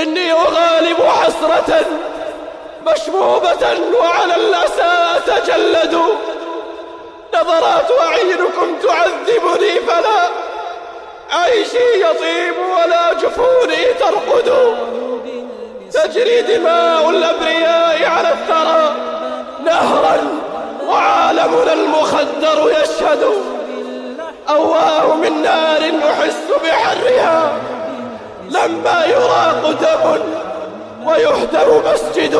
إني أغالب حسرة مشبوبة وعلى الأسى أتجلد. نظرات أعينكم تعذبني فلا عيشي يطيب ولا جفوني ترقد. تجري دماء الأبرياء على الثرى نهرا وعالمنا المخدر يشهد. أواه من نار أحس بحرها لما يراق دم ويهدم مسجد.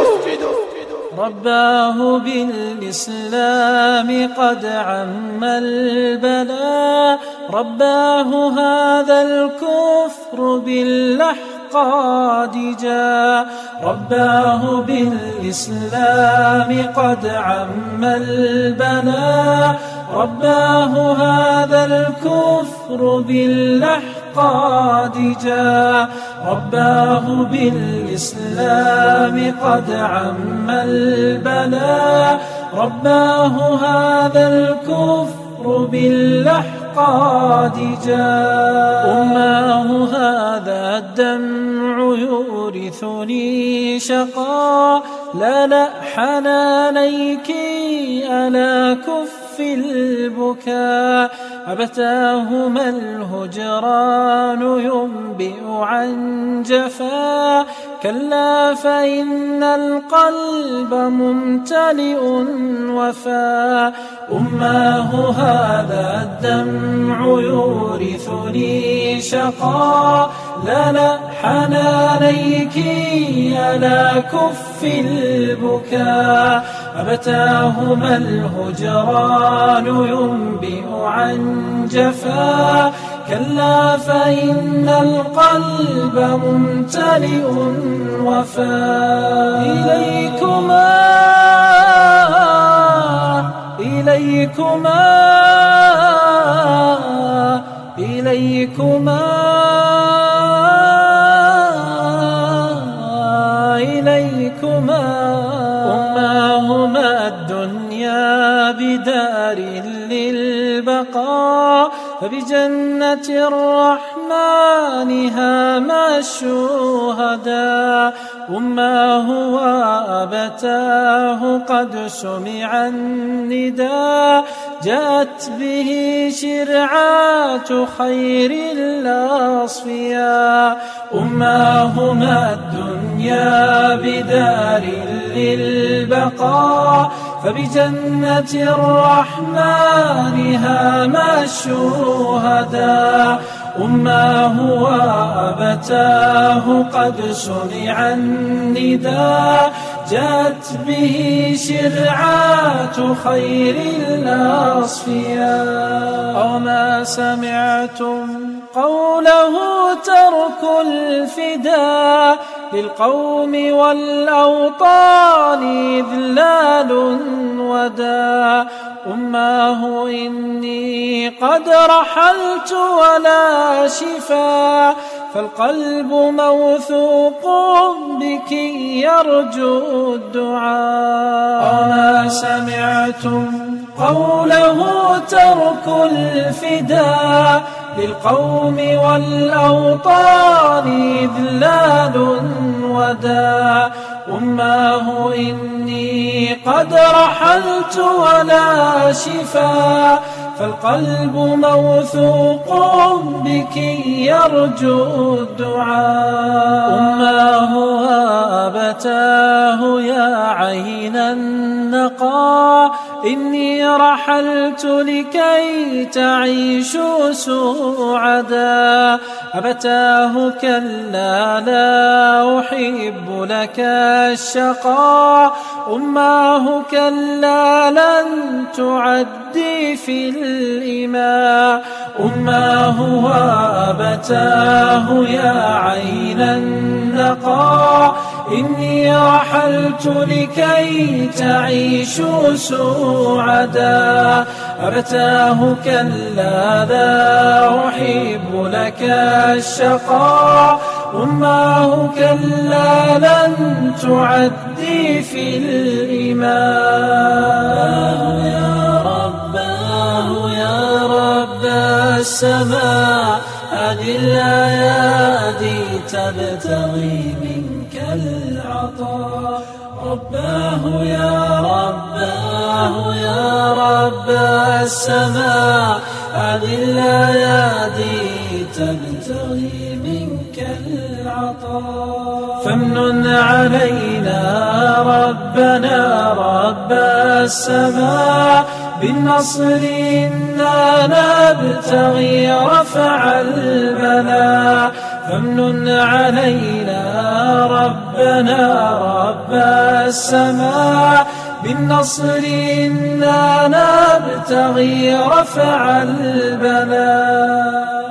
رباه بالإسلام قد عم البلاء، رباه هذا الكفر بالأحقاد جاء. رباه بالإسلام قد عم البلاء، رباه هذا الكفر بالأحقاد جاء. رباه بالإسلام قد عم البلاء، رباه هذا الكفر بالأحقاد جاء. أماه هذا الدمع يورثني شقا، لا حنانيك ألا كف البكاء. أبتاهما الهجران ينبئ عن جفا، كلا فإن القلب ممتلئ وفا. أماه هذا الدمع يورثني شقا، لا حنانيك ألا كف البكاء. أبتاهما الهجران ينبئ عن جفا، كلا فإن القلب ممتلئ وفا. إليكما إليكما إليكما إليكما. أماهما الدنيا بدار للبقاء، فبجنة الرحمن هاما الشهداء. أماه وأبتاه قد سمع النداء، جاءت به شرعات خير الأصفياء. أماهما الدنيا بدار للبقاء، فبجنة الرحمن هاما الشهداء. أماه وأبتاه قد سمع النداء، جاءت به شرعات خير الأصفياء. أوما سمعتم قوله ترك الفداء، للقوم والأوطان إذلال وداء. أماه إني قد رحلت ولا شفاء، فالقلب موثوق بك يرجو الدعاء. أما سمعتم قوله ترك الفداء، للقوم والأوطان إذلال وداء. أماه إني قد رحلت ولا شفاء، فالقلب موثوق بك يرجو الدعاء. أماه وأبتاه يا عين النقاء، إني رحلت لكي تعيشوا سعدا. أبتاه كلا لا أحب لك الشقاء، أماه كلا لن تعدي في الإماء. أماه وأبتاه يا عين النقاء، إني رحلت لكي تعيشوا سعدا. أبتاه كلا لا أحب لك الشقاء، أماه كلا لن تعدي في الإماء. يا رب السماء هذه الأيادي تبتغي منك العطاء. رباه يا رباه يا رب السماء، هذه الأيادي تبتغي منك العطاء. فامنن علينا ربنا رب السماء بالنصر، إنا نبتغي رفع البلاء. فامنن علينا ربنا رب السماء بالنصر، إنا نبتغي رفع البلاء.